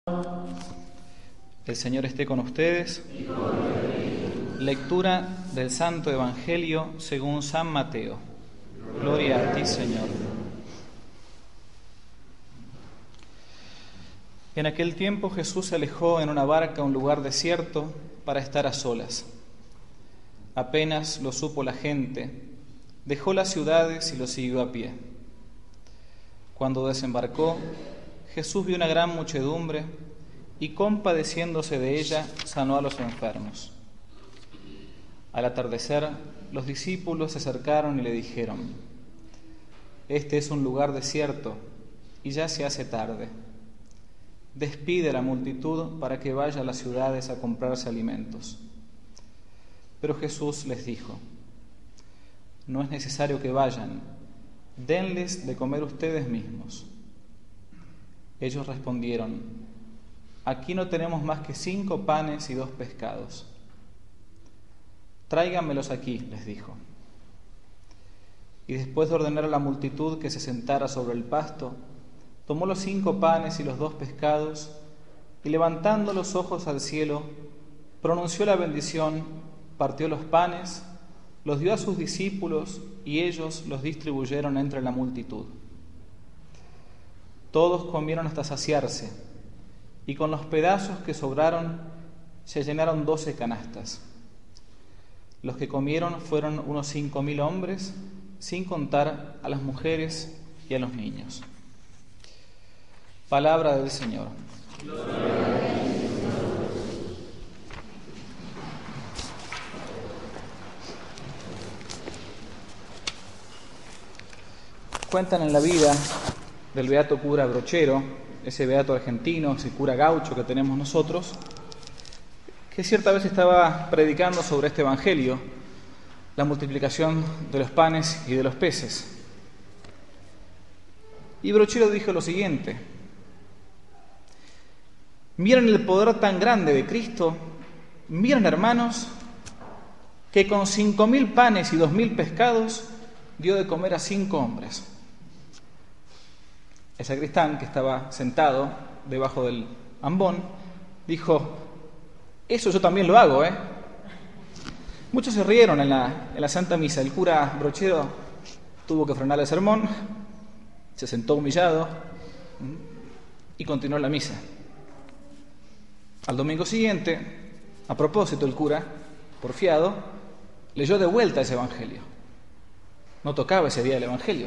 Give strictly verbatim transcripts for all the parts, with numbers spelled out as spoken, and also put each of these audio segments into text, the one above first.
El Señor esté con ustedes. Lectura del Santo Evangelio según San Mateo. Gloria a ti, Señor. En aquel tiempo Jesús se alejó en una barca a un lugar desierto para estar a solas. Apenas lo supo la gente, dejó las ciudades y lo siguió a pie. Cuando desembarcó, Jesús vio una gran muchedumbre y, compadeciéndose de ella, sanó a los enfermos. Al atardecer, los discípulos se acercaron y le dijeron: «Este es un lugar desierto y ya se hace tarde. Despide a la multitud para que vaya a las ciudades a comprarse alimentos». Pero Jesús les dijo: «No es necesario que vayan, denles de comer ustedes mismos». Ellos respondieron: «Aquí no tenemos más que cinco panes y dos pescados». «Tráiganmelos aquí», les dijo. Y después de ordenar a la multitud que se sentara sobre el pasto, tomó los cinco panes y los dos pescados, y levantando los ojos al cielo, pronunció la bendición, partió los panes, los dio a sus discípulos, y ellos los distribuyeron entre la multitud. Todos comieron hasta saciarse, y con los pedazos que sobraron se llenaron doce canastas. Los que comieron fueron unos cinco mil hombres, sin contar a las mujeres y a los niños. Palabra del Señor. Cuentan en la vida del beato cura Brochero, ese beato argentino, ese cura gaucho que tenemos nosotros, que cierta vez estaba predicando sobre este evangelio, la multiplicación de los panes y de los peces. Y Brochero dijo lo siguiente: «Miren el poder tan grande de Cristo, miren, hermanos, que con cinco mil panes y dos mil pescados dio de comer a cinco hombres». El sacristán, que estaba sentado debajo del ambón, dijo: «Eso yo también lo hago, ¿eh?». Muchos se rieron en la, en la Santa Misa. El cura Brochero tuvo que frenar el sermón, se sentó humillado y continuó la misa. Al domingo siguiente, a propósito, el cura, porfiado, leyó de vuelta ese evangelio. No tocaba ese día el evangelio.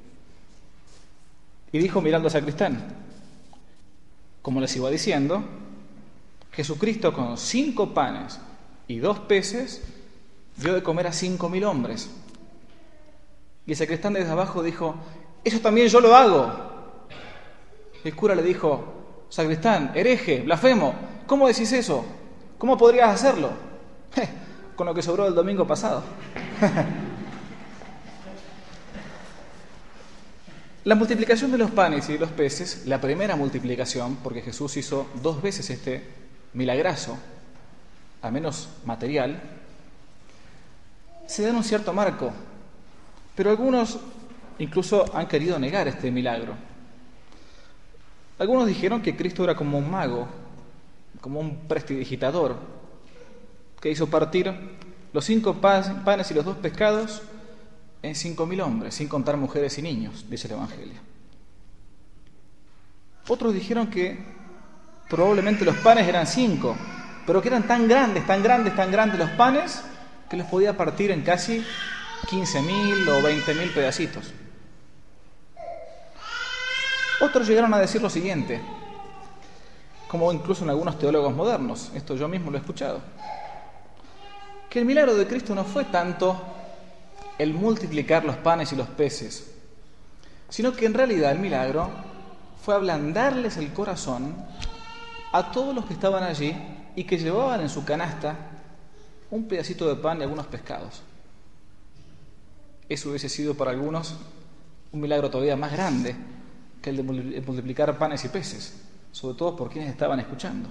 Y dijo mirando al sacristán: «Como les iba diciendo, Jesucristo con cinco panes y dos peces dio de comer a cinco mil hombres». Y el sacristán desde abajo dijo: «Eso también yo lo hago». El cura le dijo: «Sacristán, hereje, blasfemo, ¿cómo decís eso? ¿Cómo podrías hacerlo?». Eh, con lo que sobró del domingo pasado. La multiplicación de los panes y de los peces, la primera multiplicación, porque Jesús hizo dos veces este milagrazo, al menos material, se da en un cierto marco, pero algunos incluso han querido negar este milagro. Algunos dijeron que Cristo era como un mago, como un prestidigitador, que hizo partir los cinco panes y los dos pescados en cinco mil hombres, sin contar mujeres y niños, dice el Evangelio. Otros dijeron que probablemente los panes eran cinco, pero que eran tan grandes, tan grandes, tan grandes los panes, que los podía partir en casi quince mil o veinte mil pedacitos. Otros llegaron a decir lo siguiente, como incluso en algunos teólogos modernos, esto yo mismo lo he escuchado, que el milagro de Cristo no fue tanto el multiplicar los panes y los peces, sino que en realidad el milagro fue ablandarles el corazón a todos los que estaban allí y que llevaban en su canasta un pedacito de pan y algunos pescados. Eso hubiese sido para algunos un milagro todavía más grande que el de multiplicar panes y peces, sobre todo por quienes estaban escuchando.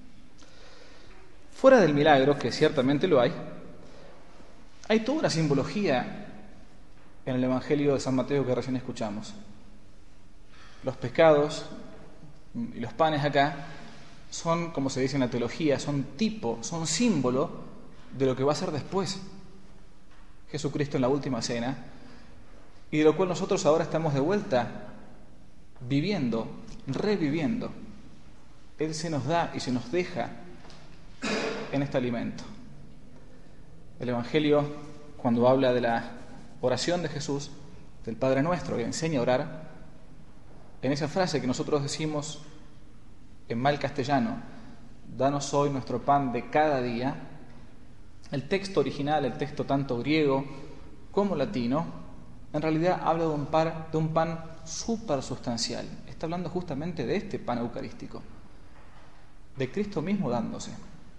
Fuera del milagro, que ciertamente lo hay, hay toda una simbología en el Evangelio de San Mateo que recién escuchamos. Los pescados y los panes acá son, como se dice en la teología, son tipo, son símbolo de lo que va a ser después Jesucristo en la última cena, y de lo cual nosotros ahora estamos de vuelta viviendo, reviviendo. Él se nos da y se nos deja en este alimento. El Evangelio, cuando habla de la oración de Jesús, del Padre Nuestro, que enseña a orar, en esa frase que nosotros decimos en mal castellano, danos hoy nuestro pan de cada día, el texto original, el texto tanto griego como latino, en realidad habla de un pan, de un pan supersustancial. Está hablando justamente de este pan eucarístico, de Cristo mismo dándose.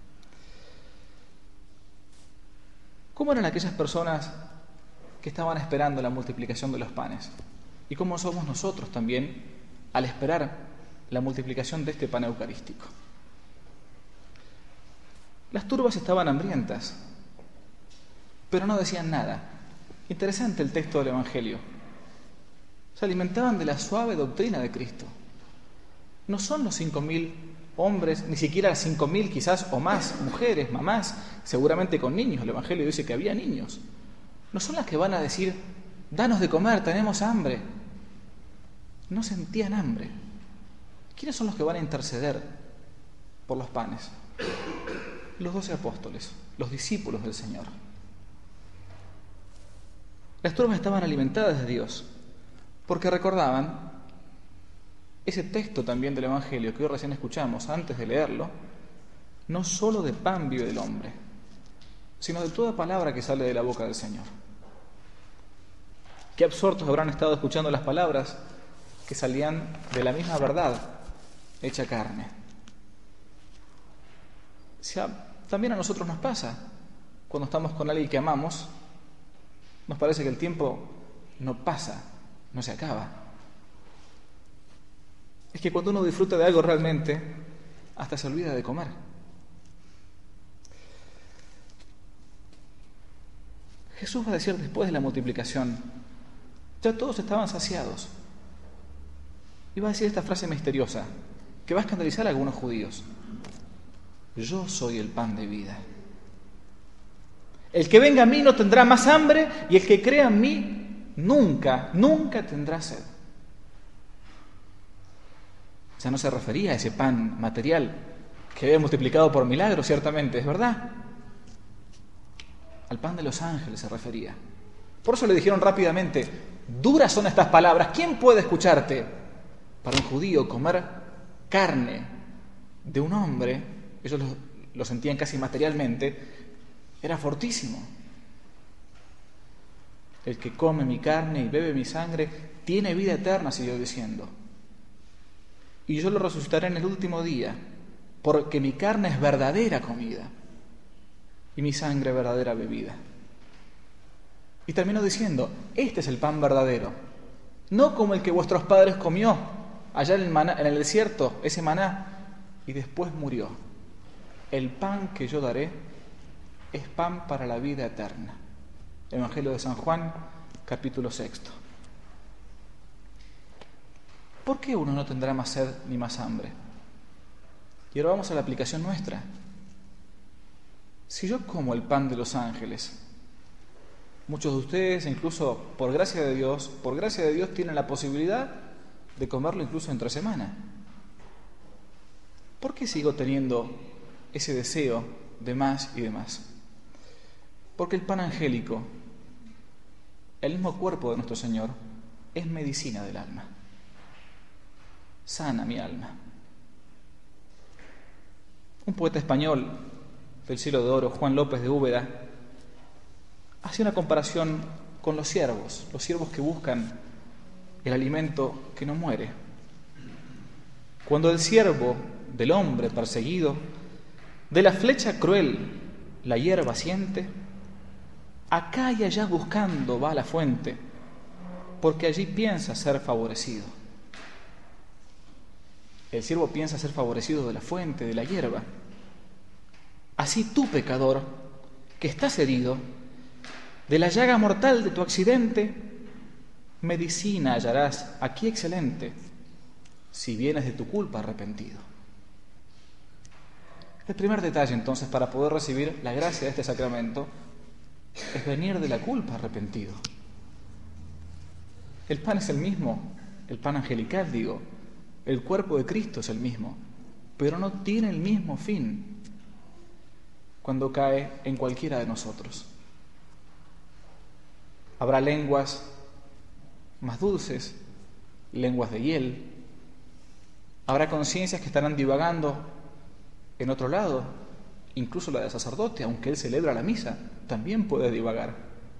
¿Cómo eran aquellas personas que estaban esperando la multiplicación de los panes? ¿Y cómo somos nosotros también al esperar la multiplicación de este pan eucarístico? Las turbas estaban hambrientas, pero no decían nada. Interesante el texto del Evangelio. Se alimentaban de la suave doctrina de Cristo. No son los cinco mil hombres, ni siquiera cinco mil quizás o más, mujeres, mamás, seguramente con niños. El Evangelio dice que había niños. No son las que van a decir, danos de comer, tenemos hambre. No sentían hambre. ¿Quiénes son los que van a interceder por los panes? Los doce apóstoles, los discípulos del Señor. Las turbas estaban alimentadas de Dios, porque recordaban ese texto también del Evangelio que hoy recién escuchamos antes de leerlo, no solo de pan vive el hombre, sino de toda palabra que sale de la boca del Señor. Qué absortos habrán estado escuchando las palabras que salían de la misma verdad hecha carne. O sea, también a nosotros nos pasa, cuando estamos con alguien que amamos, nos parece que el tiempo no pasa, no se acaba. Es que cuando uno disfruta de algo realmente, hasta se olvida de comer. Jesús va a decir después de la multiplicación, ya todos estaban saciados. Y va a decir esta frase misteriosa, que va a escandalizar a algunos judíos. Yo soy el pan de vida. El que venga a mí no tendrá más hambre, y el que crea en mí nunca, nunca tendrá sed. O sea, no se refería a ese pan material que había multiplicado por milagro, ciertamente, es verdad. Al pan de los ángeles se refería. Por eso le dijeron rápidamente, duras son estas palabras, ¿quién puede escucharte? Para un judío comer carne de un hombre, ellos lo, lo sentían casi materialmente, era fortísimo. El que come mi carne y bebe mi sangre tiene vida eterna, siguió diciendo. Y yo lo resucitaré en el último día, porque mi carne es verdadera comida y mi sangre verdadera bebida. Y terminó diciendo, este es el pan verdadero, no como el que vuestros padres comió allá en el, maná, en el desierto, ese maná, y después murió. El pan que yo daré es pan para la vida eterna. Evangelio de San Juan, capítulo sexto. ¿Por qué uno no tendrá más sed ni más hambre? Y ahora vamos a la aplicación nuestra. Si yo como el pan de los ángeles, muchos de ustedes, incluso por gracia de Dios, por gracia de Dios tienen la posibilidad de comerlo incluso entre semana. ¿Por qué sigo teniendo ese deseo de más y de más? Porque el pan angélico, el mismo cuerpo de nuestro Señor, es medicina del alma. Sana mi alma. Un poeta español del siglo de oro, Juan López de Úbeda, hace una comparación con los ciervos, los ciervos que buscan el alimento que no muere. Cuando el ciervo del hombre perseguido de la flecha cruel la hierba siente, acá y allá buscando va a la fuente, porque allí piensa ser favorecido. El siervo piensa ser favorecido de la fuente, de la hierba. Así tú, pecador, que estás herido, de la llaga mortal de tu accidente, medicina hallarás aquí excelente, si vienes de tu culpa arrepentido. El primer detalle, entonces, para poder recibir la gracia de este sacramento es venir de la culpa arrepentido. El pan es el mismo, el pan angelical, digo, el cuerpo de Cristo es el mismo, pero no tiene el mismo fin cuando cae en cualquiera de nosotros. Habrá lenguas más dulces, lenguas de hiel, habrá conciencias que estarán divagando en otro lado, incluso la del sacerdote, aunque él celebra la misa, también puede divagar.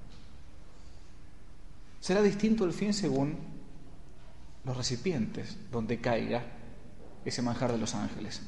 Será distinto el fin según los recipientes donde caiga ese manjar de los ángeles.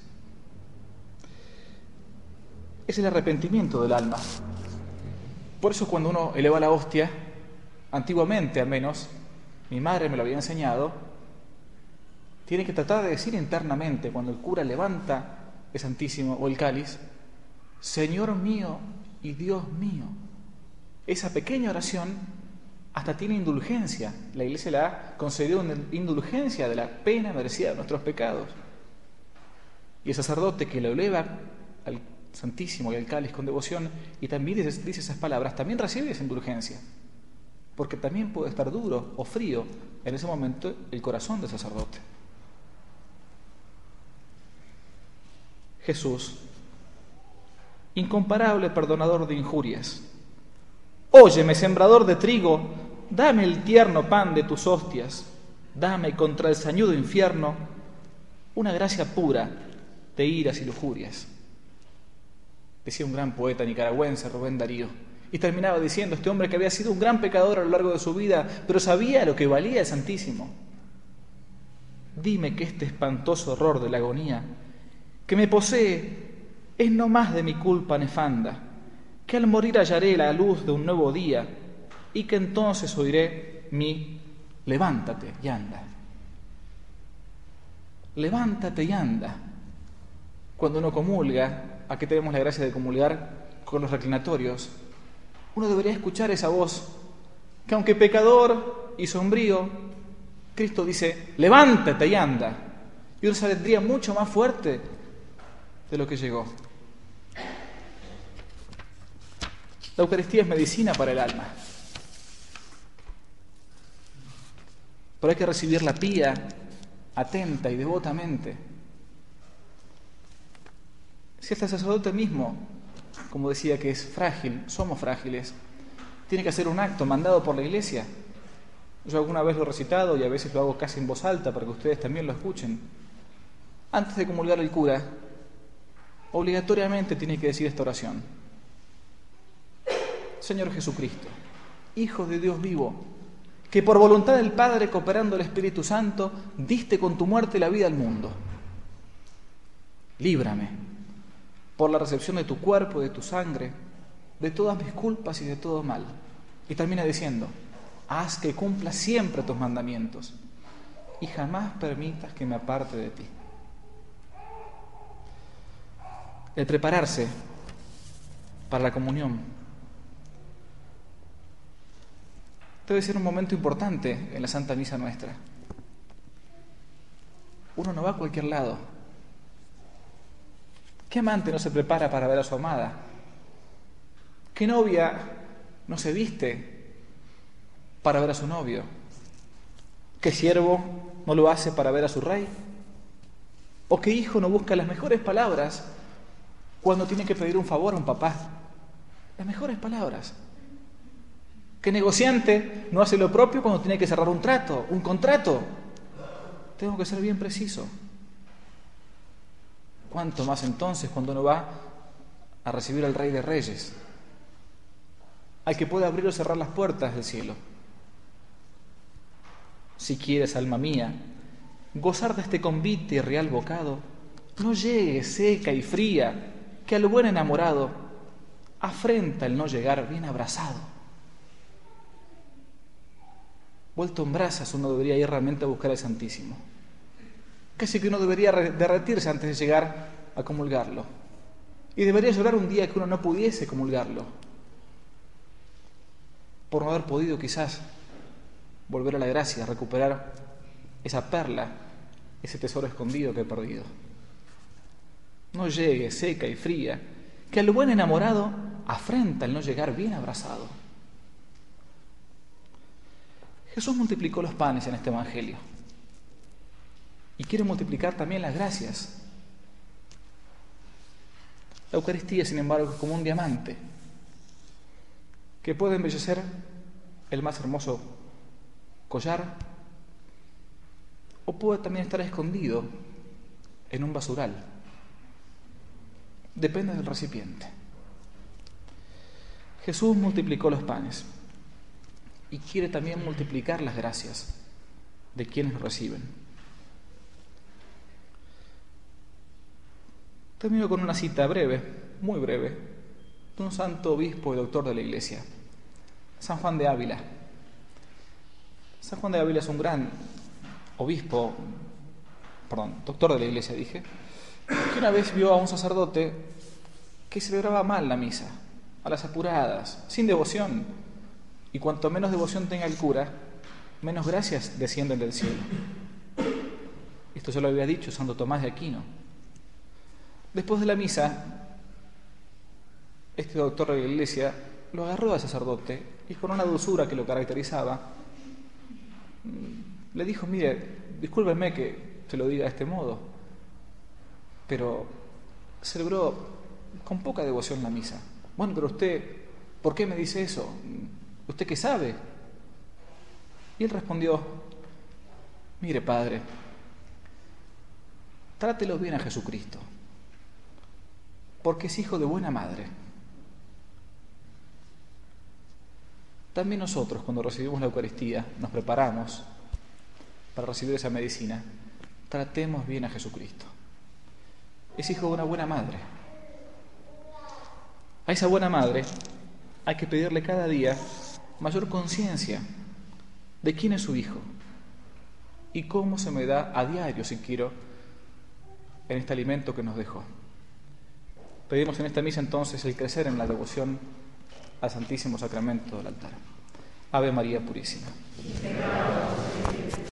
Es el arrepentimiento del alma. Por eso cuando uno eleva la hostia, antiguamente al menos, mi madre me lo había enseñado, tiene que tratar de decir internamente, cuando el cura levanta el Santísimo o el cáliz, Señor mío y Dios mío. Esa pequeña oración hasta tiene indulgencia. La Iglesia la ha concedido una indulgencia de la pena merecida de nuestros pecados. Y el sacerdote que lo eleva al Santísimo y al cáliz con devoción y también dice, dice esas palabras, también recibe esa indulgencia. Porque también puede estar duro o frío en ese momento el corazón del sacerdote. Jesús, incomparable perdonador de injurias. Óyeme, sembrador de trigo, dame el tierno pan de tus hostias, dame contra el sañudo infierno una gracia pura de iras y lujurias. Decía un gran poeta nicaragüense, Rubén Darío, y terminaba diciendo, este hombre que había sido un gran pecador a lo largo de su vida, pero sabía lo que valía el Santísimo. Dime que este espantoso horror de la agonía que me posee es no más de mi culpa nefanda, que al morir hallaré la luz de un nuevo día y que entonces oiré mi levántate y anda. Levántate y anda. Cuando uno comulga, aquí tenemos la gracia de comulgar con los reclinatorios, uno debería escuchar esa voz que aunque pecador y sombrío, Cristo dice, levántate y anda. Y uno saldría mucho más fuerte de lo que llegó. La Eucaristía es medicina para el alma. Pero hay que recibirla pía, atenta y devotamente. Si hasta el sacerdote mismo, como decía que es frágil, somos frágiles, tiene que hacer un acto mandado por la Iglesia. Yo alguna vez lo he recitado y a veces lo hago casi en voz alta para que ustedes también lo escuchen. Antes de comulgar el cura, obligatoriamente tiene que decir esta oración. Señor Jesucristo, Hijo de Dios vivo, que por voluntad del Padre, cooperando el Espíritu Santo, diste con tu muerte la vida al mundo. Líbrame, por la recepción de tu cuerpo y de tu sangre, de todas mis culpas y de todo mal. Y termina diciendo, haz que cumpla siempre tus mandamientos y jamás permitas que me aparte de ti. El prepararse para la comunión debe ser un momento importante en la Santa Misa nuestra. Uno no va a cualquier lado. ¿Qué amante no se prepara para ver a su amada? ¿Qué novia no se viste para ver a su novio? ¿Qué siervo no lo hace para ver a su rey? ¿O qué hijo no busca las mejores palabras cuando tiene que pedir un favor a un papá? Las mejores palabras. ¿Qué negociante no hace lo propio cuando tiene que cerrar un trato, un contrato? Tengo que ser bien preciso. ¿Cuánto más entonces cuando uno va a recibir al Rey de Reyes, al que puede abrir o cerrar las puertas del cielo? Si quieres, alma mía, gozar de este convite y real bocado, no llegues seca y fría, que al buen enamorado afrenta el no llegar bien abrazado. Vuelto en brasas, uno debería ir realmente a buscar al Santísimo. Casi que uno debería derretirse antes de llegar a comulgarlo. Y debería llorar un día que uno no pudiese comulgarlo, por no haber podido quizás volver a la gracia, recuperar esa perla, ese tesoro escondido que he perdido. no llegue seca y fría, que al buen enamorado afrenta el no llegar bien abrazado. Jesús multiplicó los panes en este evangelio y quiere multiplicar también las gracias. La Eucaristía, sin embargo, es como un diamante que puede embellecer el más hermoso collar o puede también estar escondido en un basural. Depende del recipiente. Jesús multiplicó los panes y quiere también multiplicar las gracias de quienes lo reciben. Termino con una cita breve, muy breve, de un santo obispo y doctor de la Iglesia, San Juan de Ávila. San Juan de Ávila es un gran obispo, perdón, doctor de la Iglesia, dije, que una vez vio a un sacerdote que celebraba mal la misa, a las apuradas, sin devoción, y cuanto menos devoción tenga el cura, menos gracias descienden del cielo. Esto ya lo había dicho Santo Tomás de Aquino. Después de la misa, este doctor de la Iglesia lo agarró al sacerdote y con una dulzura que lo caracterizaba, le dijo: mire, discúlpeme que se lo diga de este modo, pero celebró con poca devoción la misa. Bueno, pero usted, ¿por qué me dice eso? ¿Usted qué sabe? Y él respondió: mire, padre, trátelo bien a Jesucristo, porque es hijo de buena madre. También nosotros, cuando recibimos la Eucaristía, nos preparamos para recibir esa medicina, tratemos bien a Jesucristo. Es hijo de una buena madre. A esa buena madre hay que pedirle cada día mayor conciencia de quién es su hijo y cómo se me da a diario, si quiero, en este alimento que nos dejó. Pedimos en esta misa entonces el crecer en la devoción al Santísimo Sacramento del altar. Ave María Purísima.